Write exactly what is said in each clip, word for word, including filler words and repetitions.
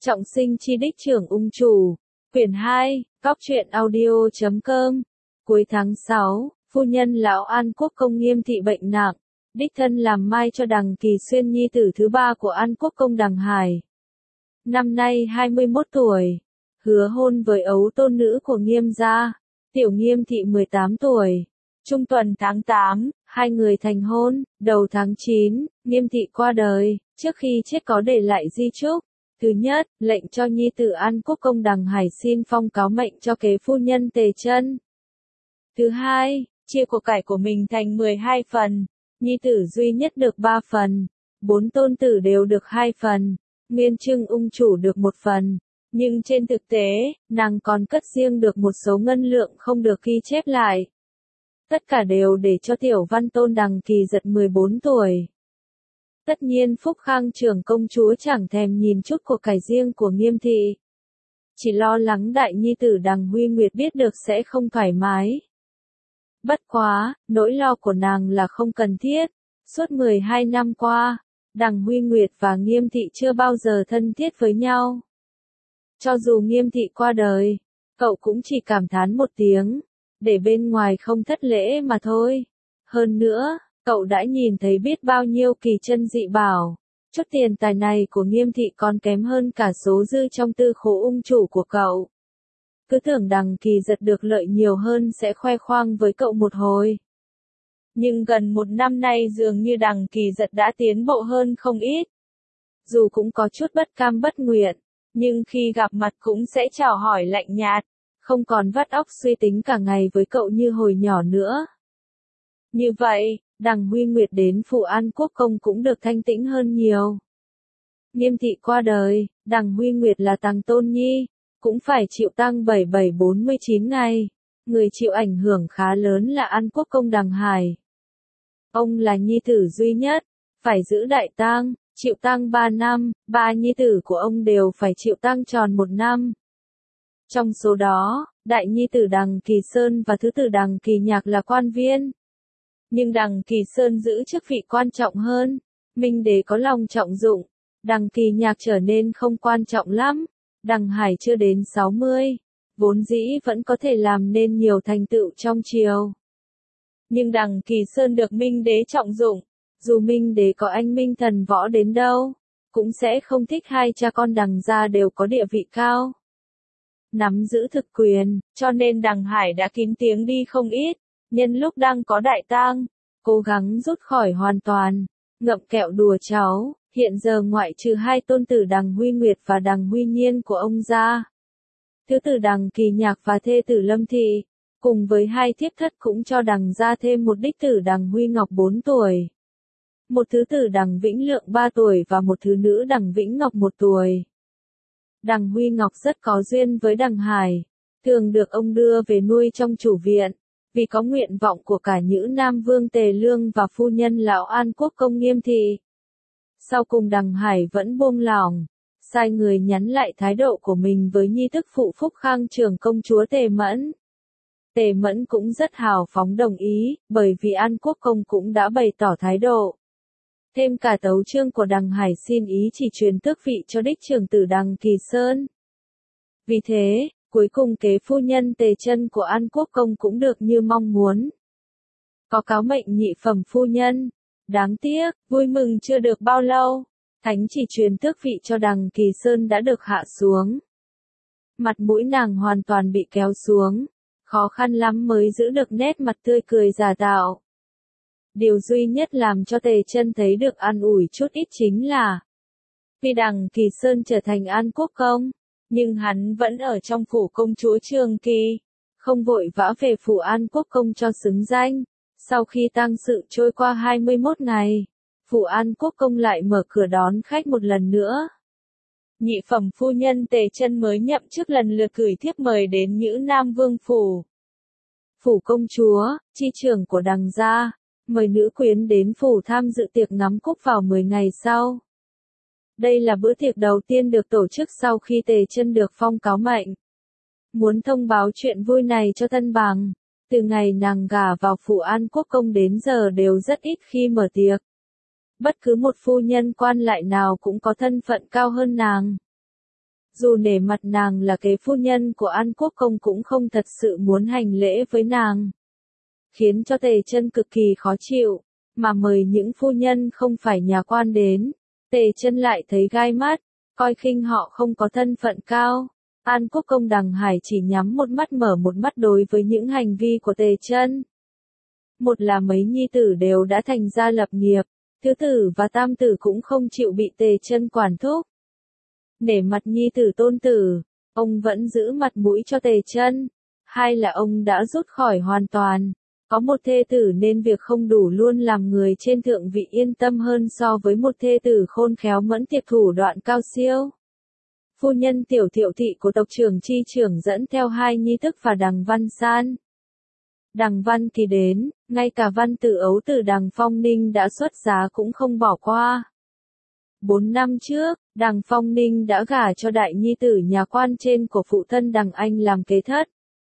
Trọng sinh chi đích trưởng ung chủ. Quyển hai, Góc truyện audio chấm com. Cuối tháng sáu, phu nhân lão An Quốc Công Nghiêm Thị bệnh nặng, đích thân làm mai cho Đằng Kỳ Xuyên nhi tử thứ ba của An Quốc Công Đằng Hải. Năm nay hai mươi mốt tuổi, hứa hôn với ấu tôn nữ của Nghiêm gia, Tiểu Nghiêm Thị mười tám tuổi. Trung tuần tháng tám, hai người thành hôn. Đầu tháng chín, Nghiêm Thị qua đời, trước khi chết có để lại di chúc. Thứ nhất, lệnh cho nhi tử An Quốc Công Đằng Hải xin phong cáo mệnh cho kế phu nhân Tề Chân. Thứ hai, chia của cải của mình thành mười hai phần, nhi tử duy nhất được ba phần, bốn tôn tử đều được hai phần, Nguyên Trưng ung chủ được một phần. Nhưng trên thực tế, nàng còn cất riêng được một số ngân lượng không được ghi chép lại. Tất cả đều để cho tiểu văn tôn Đằng Kỳ Giật mười bốn tuổi. Tất nhiên Phúc Khang trưởng công chúa chẳng thèm nhìn chút của cải riêng của Nghiêm Thị. Chỉ lo lắng đại nhi tử Đằng Huy Nguyệt biết được sẽ không thoải mái. Bất quá, nỗi lo của nàng là không cần thiết. Suốt mười hai năm qua, Đằng Huy Nguyệt và Nghiêm Thị chưa bao giờ thân thiết với nhau. Cho dù Nghiêm Thị qua đời, cậu cũng chỉ cảm thán một tiếng, để bên ngoài không thất lễ mà thôi. Hơn nữa, cậu đã nhìn thấy biết bao nhiêu kỳ chân dị bảo. Chút tiền tài này của Nghiêm Thị còn kém hơn cả số dư trong tư khố ung chủ của cậu. Cứ tưởng Đằng Kỳ Giật được lợi nhiều hơn sẽ khoe khoang với cậu một hồi. Nhưng gần một năm nay dường như Đằng Kỳ Giật đã tiến bộ hơn không ít. Dù cũng có chút bất cam bất nguyện, nhưng khi gặp mặt cũng sẽ chào hỏi lạnh nhạt, không còn vắt óc suy tính cả ngày với cậu như hồi nhỏ nữa. Như vậy, Đằng Huy Nguyệt đến phủ An Quốc Công cũng được thanh tĩnh hơn nhiều. Nghiêm Thị qua đời, Đằng Huy Nguyệt là tằng tôn nhi, cũng phải chịu tang bảy bảy bốn mươi chín ngày. Người chịu ảnh hưởng khá lớn là An Quốc Công Đằng Hải. Ông là nhi tử duy nhất, phải giữ đại tang, chịu tang ba năm, ba nhi tử của ông đều phải chịu tang tròn một năm. Trong số đó, đại nhi tử Đằng Kỳ Sơn và thứ tử Đằng Kỳ Nhạc là quan viên. Nhưng Đằng Kỳ Sơn giữ chức vị quan trọng hơn, Minh Đế có lòng trọng dụng, Đằng Kỳ Nhạc trở nên không quan trọng lắm. Đằng Hải chưa đến sáu mươi, vốn dĩ vẫn có thể làm nên nhiều thành tựu trong triều. Nhưng Đằng Kỳ Sơn được Minh Đế trọng dụng, dù Minh Đế có anh minh thần võ đến đâu, cũng sẽ không thích hai cha con Đằng gia đều có địa vị cao, nắm giữ thực quyền, cho nên Đằng Hải đã kín tiếng đi không ít. Nhân lúc đang có đại tang, cố gắng rút khỏi hoàn toàn, ngậm kẹo đùa cháu. Hiện giờ ngoại trừ hai tôn tử Đằng Huy Nguyệt và Đằng Huy Nhiên của ông ra, thứ tử Đằng Kỳ Nhạc và thê tử Lâm Thị, cùng với hai thiếp thất cũng cho Đằng gia thêm một đích tử Đằng Huy Ngọc bốn tuổi, một thứ tử Đằng Vĩnh Lượng ba tuổi và một thứ nữ Đằng Vĩnh Ngọc một tuổi. Đằng Huy Ngọc rất có duyên với Đằng Hải, thường được ông đưa về nuôi trong chủ viện, vì có nguyện vọng của cả Nhữ Nam Vương Tề Lương và phu nhân lão An Quốc Công Nghiêm Thị. Sau cùng Đằng Hải vẫn buông lỏng, sai người nhắn lại thái độ của mình với nhi tức phụ Phúc Khang trưởng công chúa Tề Mẫn. Tề Mẫn cũng rất hào phóng đồng ý, bởi vì An Quốc Công cũng đã bày tỏ thái độ. Thêm cả tấu chương của Đằng Hải xin ý chỉ truyền tước vị cho đích trưởng tử Đằng Kỳ Sơn. Vì thế, cuối cùng kế phu nhân Tề Chân của An Quốc Công cũng được như mong muốn. Có cáo mệnh nhị phẩm phu nhân. Đáng tiếc, vui mừng chưa được bao lâu, thánh chỉ truyền tước vị cho Đằng Kỳ Sơn đã được hạ xuống. Mặt mũi nàng hoàn toàn bị kéo xuống, khó khăn lắm mới giữ được nét mặt tươi cười giả tạo. Điều duy nhất làm cho Tề Chân thấy được an ủi chút ít chính là, vì Đằng Kỳ Sơn trở thành An Quốc Công, nhưng hắn vẫn ở trong phủ công chúa Trường Kỳ, không vội vã về phủ An Quốc Công cho xứng danh. Sau khi tang sự trôi qua hai mươi mốt ngày, phủ An Quốc Công lại mở cửa đón khách một lần nữa. Nhị phẩm phu nhân Tề Chân mới nhậm chức lần lượt gửi thiếp mời đến Nhữ Nam Vương phủ. Phủ công chúa, chi trưởng của Đằng gia, mời nữ quyến đến phủ tham dự tiệc ngắm cúc vào mười ngày sau. Đây là bữa tiệc đầu tiên được tổ chức sau khi Tề Chân được phong cáo mệnh. Muốn thông báo chuyện vui này cho thân bằng. Từ ngày nàng gả vào phủ An Quốc Công đến giờ đều rất ít khi mở tiệc. Bất cứ một phu nhân quan lại nào cũng có thân phận cao hơn nàng. dù nể mặt nàng là kế phu nhân của An Quốc công cũng không thật sự muốn hành lễ với nàng. Khiến cho Tề Chân cực kỳ khó chịu, mà mời những phu nhân không phải nhà quan đến, Tề Chân lại thấy gai mắt, coi khinh họ không có thân phận cao. An Quốc công Đằng Hải chỉ nhắm một mắt mở một mắt đối với những hành vi của Tề Chân. Một là mấy nhi tử đều đã thành gia lập nghiệp, thứ tử và tam tử cũng không chịu bị Tề Chân quản thúc. Nể mặt nhi tử tôn tử, ông vẫn giữ mặt mũi cho Tề Chân. Hai là ông đã rút khỏi hoàn toàn. Có một thê tử nên việc không đủ luôn làm người trên thượng vị yên tâm hơn so với một thê tử khôn khéo mẫn tiệp thủ đoạn cao siêu. Phu nhân Tiểu Thiệu thị của tộc trưởng Chi trưởng dẫn theo hai nhi tức và Đằng Văn San. Đằng Văn thì đến, ngay cả văn tử ấu tử Đằng Phong Ninh đã xuất giá cũng không bỏ qua. Bốn năm trước, Đằng Phong Ninh đã gả cho đại nhi tử nhà quan trên của phụ thân Đằng Anh làm kế thất.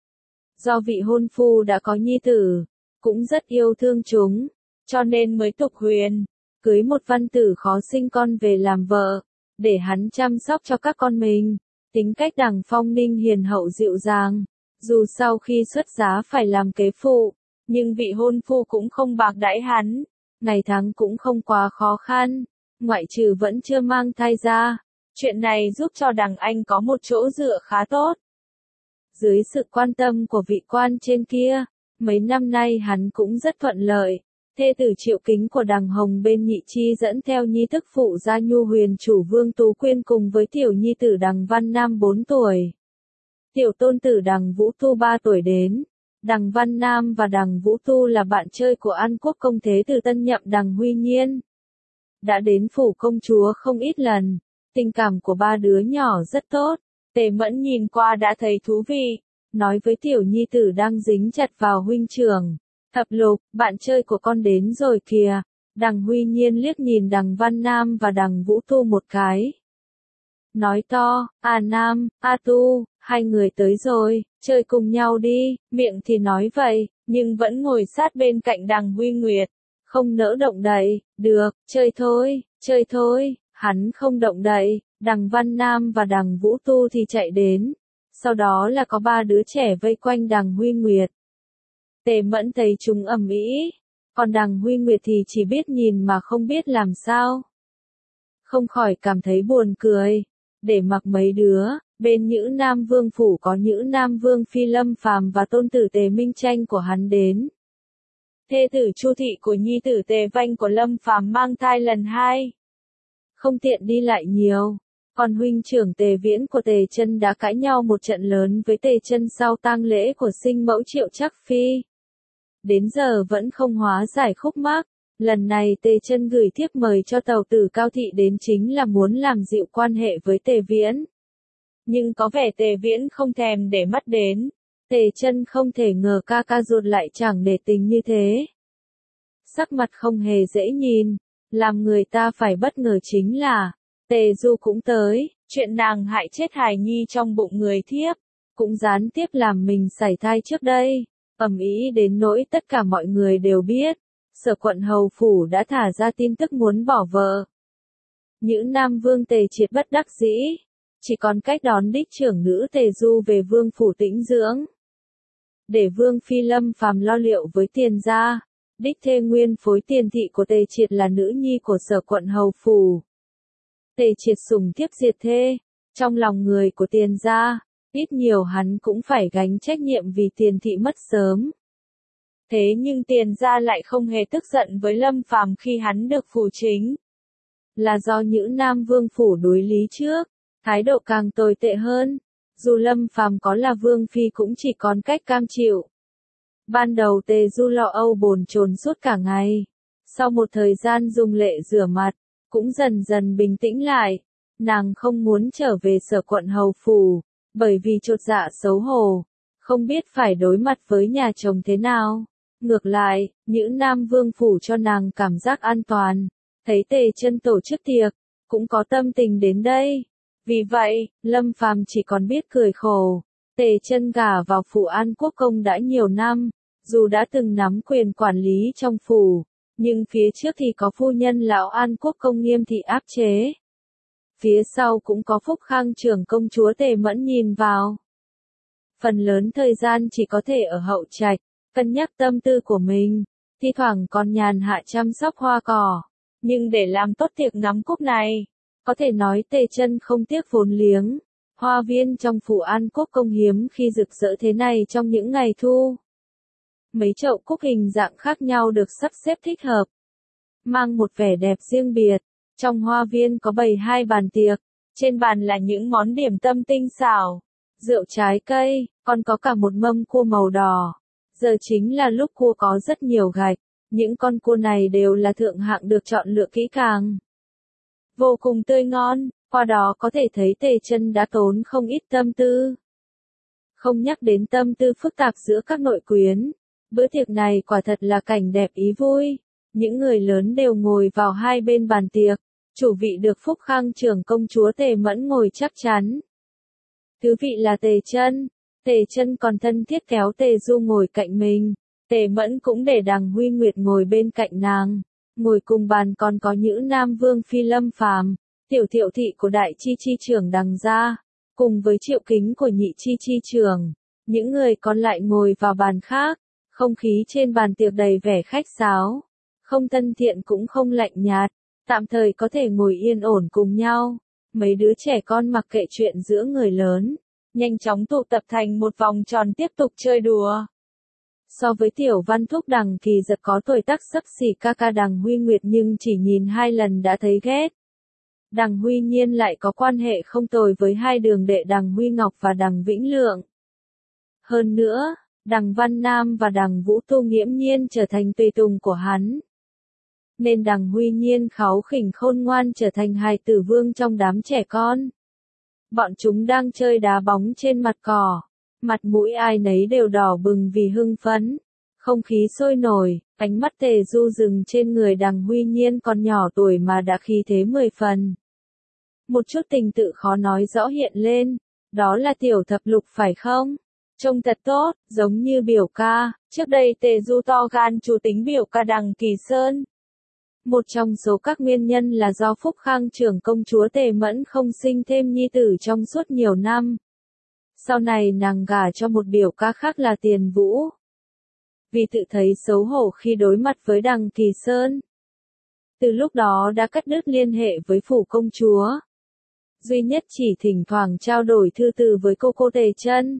Do vị hôn phu đã có nhi tử, cũng rất yêu thương chúng, cho nên mới tục huyền, cưới một văn tử khó sinh con về làm vợ, để hắn chăm sóc cho các con mình. Tính cách Đằng Phong Ninh hiền hậu dịu dàng, dù sau khi xuất giá phải làm kế phụ, nhưng vị hôn phu cũng không bạc đãi hắn, ngày tháng cũng không quá khó khăn, ngoại trừ vẫn chưa mang thai ra. Chuyện này giúp cho Đằng Anh có một chỗ dựa khá tốt. Dưới sự quan tâm của vị quan trên kia, mấy năm nay hắn cũng rất thuận lợi. Thê tử Triệu Kính của Đằng Hồng bên Nhị Chi dẫn theo nhi tức phụ gia Nhu Huyền chủ Vương Tú Quyên cùng với tiểu nhi tử Đằng Văn Nam bốn tuổi. Tiểu tôn tử Đằng Vũ Tu ba tuổi đến. Đằng Văn Nam và Đằng Vũ Tu là bạn chơi của An Quốc công thế tử tân nhậm Đằng Huy Nhiên. Đã đến phủ công chúa không ít lần, tình cảm của ba đứa nhỏ rất tốt. Tề Mẫn nhìn qua đã thấy thú vị, nói với tiểu nhi tử đang dính chặt vào huynh trưởng. Thập Lục, bạn chơi của con đến rồi kìa. Đằng Huy Nhiên liếc nhìn Đằng Văn Nam và Đằng Vũ Tu một cái. Nói to, à Nam, a Tu, hai người tới rồi, chơi cùng nhau đi, miệng thì nói vậy, nhưng vẫn ngồi sát bên cạnh Đằng Huy Nguyệt, không nỡ động đậy. Được, chơi thôi, chơi thôi. Hắn không động đậy, Đằng Văn Nam và Đằng Vũ Tu thì chạy đến. Sau đó là có ba đứa trẻ vây quanh Đằng Huy Nguyệt. Tề Mẫn thấy chúng ầm ĩ, còn Đằng Huy Nguyệt thì chỉ biết nhìn mà không biết làm sao. Không khỏi cảm thấy buồn cười. Để mặc mấy đứa, bên Nhữ Nam Vương phủ có Nhữ Nam Vương Phi Lâm Phàm và tôn tử Tề Minh Tranh của hắn đến. Thê tử Chu thị của nhi tử Tề Vanh của Lâm Phàm mang thai lần hai, không tiện đi lại nhiều. Còn huynh trưởng Tề Viễn của Tề Chân đã cãi nhau một trận lớn với Tề Chân sau tang lễ của sinh mẫu Triệu Trắc Phi. Đến giờ vẫn không hóa giải khúc mắc. Lần này Tề Chân gửi thiếp mời cho tàu tử Cao Thị đến chính là muốn làm dịu quan hệ với Tề Viễn. Nhưng có vẻ Tề Viễn không thèm để mắt đến. Tề Chân không thể ngờ ca ca ruột lại chẳng để tình như thế. Sắc mặt không hề dễ nhìn. Làm người ta phải bất ngờ chính là, Tề Du cũng tới, chuyện nàng hại chết hài nhi trong bụng người thiếp, cũng gián tiếp làm mình sảy thai trước đây, ầm ĩ đến nỗi tất cả mọi người đều biết, Sở quận hầu phủ đã thả ra tin tức muốn bỏ vợ. Nhữ Nam Vương Tề Triệt bất đắc dĩ, chỉ còn cách đón đích trưởng nữ Tề Du về vương phủ tĩnh dưỡng. Để Vương Phi Lâm Phàm lo liệu với tiền gia. Đích thê nguyên phối tiền thị của Tề Triệt là nữ nhi của Sở quận hầu phủ. Tề Triệt sủng thiếp diệt thê, trong lòng người của tiền gia, ít nhiều hắn cũng phải gánh trách nhiệm vì tiền thị mất sớm. Thế nhưng tiền gia lại không hề tức giận với Lâm Phàm khi hắn được phủ chính. Là do Nhữ Nam Vương phủ đối lý trước, thái độ càng tồi tệ hơn. Dù Lâm Phàm có là vương phi cũng chỉ còn cách cam chịu. Ban đầu Tề Du lo âu bồn chồn suốt cả ngày. Sau một thời gian dùng lệ rửa mặt, cũng dần dần bình tĩnh lại. Nàng không muốn trở về Sở quận hầu phủ, bởi vì chột dạ xấu hổ, không biết phải đối mặt với nhà chồng thế nào. Ngược lại, Nhữ Nam Vương phủ cho nàng cảm giác an toàn. Thấy Tề Chân tổ chức tiệc, cũng có tâm tình đến đây. Vì vậy, Lâm Phàm chỉ còn biết cười khổ. Tề Chân gả vào phủ An Quốc công đã nhiều năm, dù đã từng nắm quyền quản lý trong phủ, nhưng phía trước thì có phu nhân lão An Quốc công Nghiêm thị áp chế. phía sau cũng có Phúc Khang trưởng công chúa Tề Mẫn nhìn vào. Phần lớn thời gian chỉ có thể ở hậu trạch, cân nhắc tâm tư của mình, thi thoảng còn nhàn hạ chăm sóc hoa cỏ. Nhưng để làm tốt tiệc ngắm cúc này, có thể nói Tề Chân không tiếc vốn liếng. Hoa viên trong phủ An Quốc công hiếm khi rực rỡ thế này trong những ngày thu. Mấy chậu cúc hình dạng khác nhau được sắp xếp thích hợp, mang một vẻ đẹp riêng biệt. Trong hoa viên có bày hai bàn tiệc, trên bàn là những món điểm tâm tinh xảo, rượu trái cây, còn có cả một mâm cua màu đỏ. Giờ chính là lúc cua có rất nhiều gạch, những con cua này đều là thượng hạng được chọn lựa kỹ càng. Vô cùng tươi ngon, qua đó có thể thấy Tề Chân đã tốn không ít tâm tư. Không nhắc đến tâm tư phức tạp giữa các nội quyến, bữa tiệc này quả thật là cảnh đẹp ý vui. Những người lớn đều ngồi vào hai bên bàn tiệc, chủ vị được Phúc Khang trưởng công chúa Tề Mẫn ngồi chắc chắn. Thứ vị là Tề Chân, Tề Chân còn thân thiết kéo Tề Du ngồi cạnh mình, Tề Mẫn cũng để Đằng Huy Nguyệt ngồi bên cạnh nàng. Ngồi cùng bàn còn có Nhữ Nam Vương Phi Lâm Phàm, Tiểu Thiệu thị của Đại Chi Chi trưởng Đằng gia, cùng với Triệu Kính của Nhị Chi Chi trưởng. Những người còn lại ngồi vào bàn khác, không khí trên bàn tiệc đầy vẻ khách sáo, không thân thiện cũng không lạnh nhạt, tạm thời có thể ngồi yên ổn cùng nhau. Mấy đứa trẻ con mặc kệ chuyện giữa người lớn, nhanh chóng tụ tập thành một vòng tròn tiếp tục chơi đùa. So với Tiểu Văn Thúc Đằng Kỳ Giật có tuổi tác xấp xỉ ca ca Đằng Huy Nguyệt nhưng chỉ nhìn hai lần đã thấy ghét. Đằng Huy Nhiên lại có quan hệ không tồi với hai đường đệ Đằng Huy Ngọc và Đằng Vĩnh Lượng. Hơn nữa, Đằng Văn Nam và Đằng Vũ Tu nghiễm nhiên trở thành tùy tùng của hắn. Nên Đằng Huy Nhiên kháu khỉnh khôn ngoan trở thành hài tử vương trong đám trẻ con. Bọn chúng đang chơi đá bóng trên mặt cỏ, mặt mũi ai nấy đều đỏ bừng vì hưng phấn. Không khí sôi nổi, ánh mắt Tề Du dừng trên người Đằng Huy Nhiên còn nhỏ tuổi mà đã khí thế mười phần. Một chút tình tự khó nói rõ hiện lên, đó là Tiểu Thập Lục phải không? Trông thật tốt, giống như biểu ca. Trước đây Tề Du to gan chủ tính biểu ca Đằng Kỳ Sơn. Một trong số các nguyên nhân là do Phúc Khang trưởng công chúa Tề Mẫn không sinh thêm nhi tử trong suốt nhiều năm. Sau này nàng gả cho một biểu ca khác là Tiền Vũ. Vì tự thấy xấu hổ khi đối mặt với Đằng Kỳ Sơn, từ lúc đó đã cắt đứt liên hệ với phủ công chúa. Duy nhất chỉ thỉnh thoảng trao đổi thư từ với cô cô Tề Chân.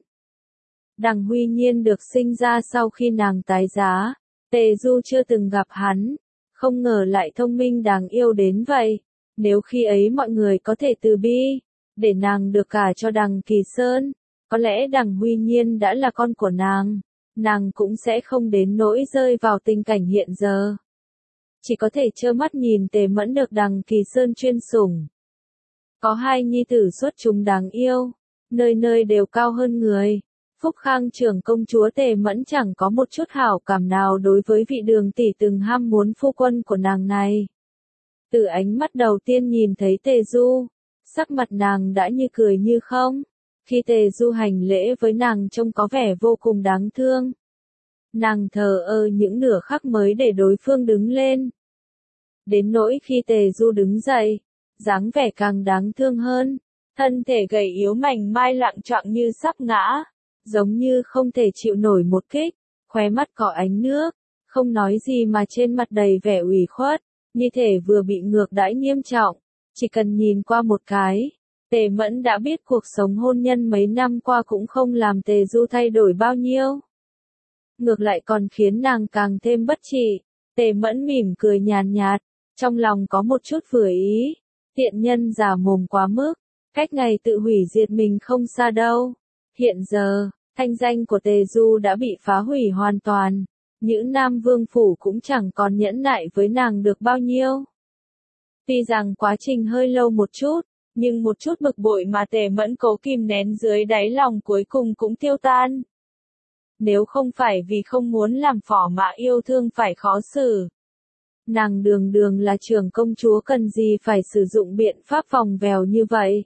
Đằng Huy Nhiên được sinh ra sau khi nàng tái giá, Tề Du chưa từng gặp hắn, không ngờ lại thông minh đáng yêu đến vậy. Nếu khi ấy mọi người có thể từ bi, để nàng được gả cho Đằng Kỳ Sơn, có lẽ Đằng Huy Nhiên đã là con của nàng, nàng cũng sẽ không đến nỗi rơi vào tình cảnh hiện giờ. Chỉ có thể trơ mắt nhìn Tề Mẫn được Đằng Kỳ Sơn chuyên sủng. Có hai nhi tử xuất chúng đáng yêu, nơi nơi đều cao hơn người. Phúc Khang trưởng công chúa Tề Mẫn chẳng có một chút hảo cảm nào đối với vị Đường tỷ từng ham muốn phu quân của nàng này. Từ ánh mắt đầu tiên nhìn thấy Tề Du, sắc mặt nàng đã như cười như không. Khi Tề Du hành lễ với nàng trông có vẻ vô cùng đáng thương. Nàng thờ ơ những nửa khắc mới để đối phương đứng lên. Đến nỗi khi Tề Du đứng dậy, dáng vẻ càng đáng thương hơn. Thân thể gầy yếu mảnh mai lặng choạng như sắp ngã, giống như không thể chịu nổi một kích, khóe mắt có ánh nước, không nói gì mà trên mặt đầy vẻ ủy khuất, như thể vừa bị ngược đãi nghiêm trọng. Chỉ cần nhìn qua một cái, Tề Mẫn đã biết cuộc sống hôn nhân mấy năm qua cũng không làm Tề Du thay đổi bao nhiêu. Ngược lại còn khiến nàng càng thêm bất trị. Tề Mẫn mỉm cười nhàn nhạt, trong lòng có một chút vừa ý. Tiện nhân giả mồm quá mức, cách ngày tự hủy diệt mình không xa đâu. Hiện giờ, thanh danh của Tề Du đã bị phá hủy hoàn toàn. Nhữ Nam Vương Phủ cũng chẳng còn nhẫn nại với nàng được bao nhiêu. Tuy rằng quá trình hơi lâu một chút, nhưng một chút bực bội mà Tề Mẫn cố kìm nén dưới đáy lòng cuối cùng cũng tiêu tan. Nếu không phải vì không muốn làm phỏ mã yêu thương phải khó xử, nàng đường đường là trưởng công chúa cần gì phải sử dụng biện pháp vòng vèo như vậy.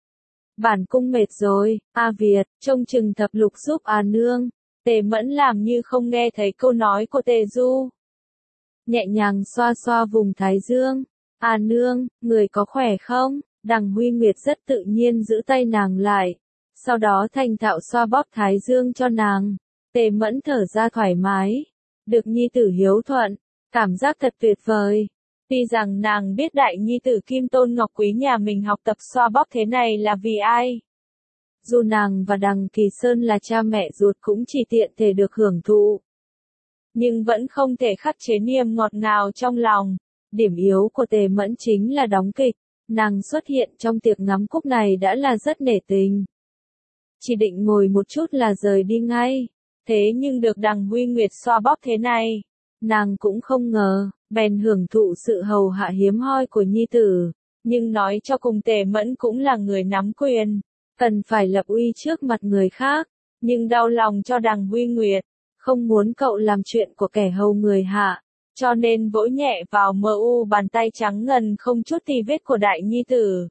Bản cung mệt rồi, A Việt, trông chừng Thập Lục giúp à nương. Tề Mẫn làm như không nghe thấy câu nói của Tề Du. Nhẹ nhàng xoa xoa vùng thái dương. À nương, người có khỏe không? Đằng Huy Nguyệt rất tự nhiên giữ tay nàng lại, sau đó thành thạo xoa bóp thái dương cho nàng. Tề Mẫn thở ra thoải mái, được nhi tử hiếu thuận, cảm giác thật tuyệt vời. Tuy rằng nàng biết đại nhi tử Kim Tôn Ngọc Quý nhà mình học tập xoa bóp thế này là vì ai. Dù nàng và Đằng Kỳ Sơn là cha mẹ ruột cũng chỉ tiện thể được hưởng thụ. Nhưng vẫn không thể khắc chế niềm ngọt ngào trong lòng. Điểm yếu của Tề Mẫn chính là đóng kịch. Nàng xuất hiện trong tiệc ngắm cúc này đã là rất nể tình. Chỉ định ngồi một chút là rời đi ngay. Thế nhưng được Đằng Huy Nguyệt xoa bóp thế này, nàng cũng không ngờ, bèn hưởng thụ sự hầu hạ hiếm hoi của nhi tử. Nhưng nói cho cùng Tề Mẫn cũng là người nắm quyền, cần phải lập uy trước mặt người khác, nhưng đau lòng cho Đằng Huy Nguyệt, không muốn cậu làm chuyện của kẻ hầu người hạ, cho nên vỗ nhẹ vào mờ u bàn tay trắng ngần không chút tì vết của đại nhi tử.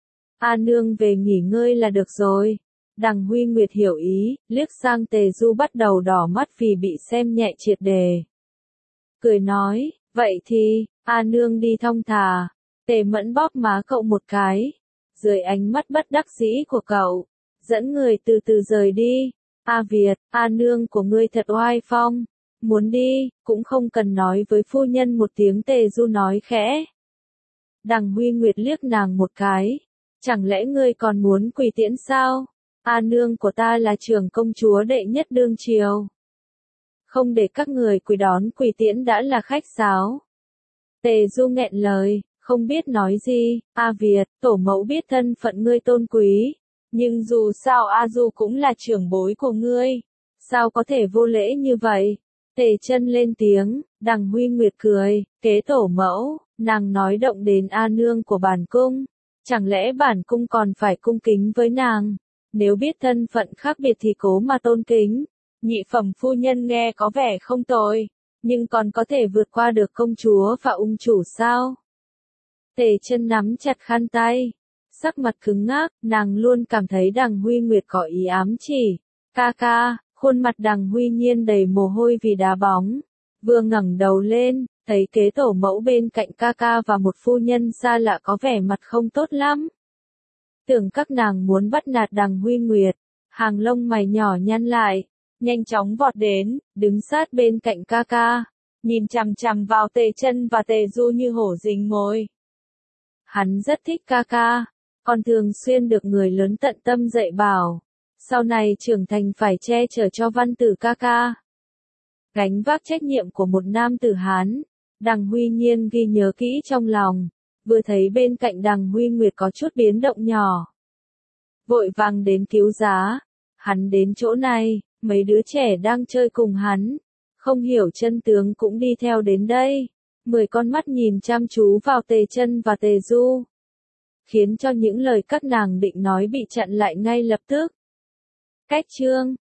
A nương về nghỉ ngơi là được rồi. Đằng Huy Nguyệt hiểu ý, liếc sang Tề Du bắt đầu đỏ mắt vì bị xem nhẹ triệt đề. Cười nói, vậy thì, A nương đi thong thả. Tề Mẫn bóp má cậu một cái, dưới ánh mắt bất đắc dĩ của cậu, dẫn người từ từ rời đi. A Việt, A nương của ngươi thật oai phong, muốn đi, cũng không cần nói với phu nhân một tiếng. Tề Du nói khẽ. Đằng Huy Nguyệt liếc nàng một cái, chẳng lẽ ngươi còn muốn quỳ tiễn sao? A nương của ta là trưởng công chúa đệ nhất đương triều. Không để các người quỳ đón quỳ tiễn đã là khách sáo. Tề Du nghẹn lời, không biết nói gì. A Việt, tổ mẫu biết thân phận ngươi tôn quý, nhưng dù sao A Du cũng là trưởng bối của ngươi, sao có thể vô lễ như vậy? Tề Chân lên tiếng. Đằng Huy Nguyệt cười, kế tổ mẫu, nàng nói động đến A nương của bản cung, chẳng lẽ bản cung còn phải cung kính với nàng? Nếu biết thân phận khác biệt thì cố mà tôn kính. Nhị phẩm phu nhân nghe có vẻ không tồi, nhưng còn có thể vượt qua được công chúa và ung chủ sao? Tề Chân nắm chặt khăn tay, sắc mặt cứng ngắc, nàng luôn cảm thấy Đằng Huy Nguyệt có ý ám chỉ. Ca ca, khuôn mặt Đằng Huy Nhiên đầy mồ hôi vì đá bóng, vừa ngẩng đầu lên, thấy kế tổ mẫu bên cạnh ca ca và một phu nhân xa lạ có vẻ mặt không tốt lắm. Tưởng các nàng muốn bắt nạt Đằng Huy Nguyệt, hàng lông mày nhỏ nhăn lại, nhanh chóng vọt đến, đứng sát bên cạnh ca ca, nhìn chằm chằm vào Tề Chân và Tề Du như hổ rình mồi. Hắn rất thích ca ca, còn thường xuyên được người lớn tận tâm dạy bảo, sau này trưởng thành phải che chở cho văn tử ca ca. Gánh vác trách nhiệm của một nam tử Hán, Đằng Huy Nhiên ghi nhớ kỹ trong lòng. Vừa thấy bên cạnh Đằng Huy Nguyệt có chút biến động nhỏ, vội vàng đến cứu giá. Hắn đến chỗ này, mấy đứa trẻ đang chơi cùng hắn, không hiểu chân tướng cũng đi theo đến đây. Mười con mắt nhìn chăm chú vào Tề Chân và Tề Du, khiến cho những lời các nàng định nói bị chặn lại ngay lập tức. Cách chương